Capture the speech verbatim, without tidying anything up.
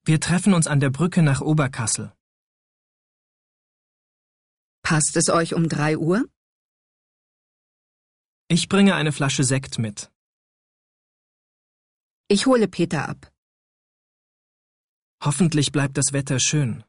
Wir treffen uns an der Brücke nach Oberkassel. Passt es euch um drei Uhr? Ich bringe eine Flasche Sekt mit. Ich hole Peter ab. Hoffentlich bleibt das Wetter schön.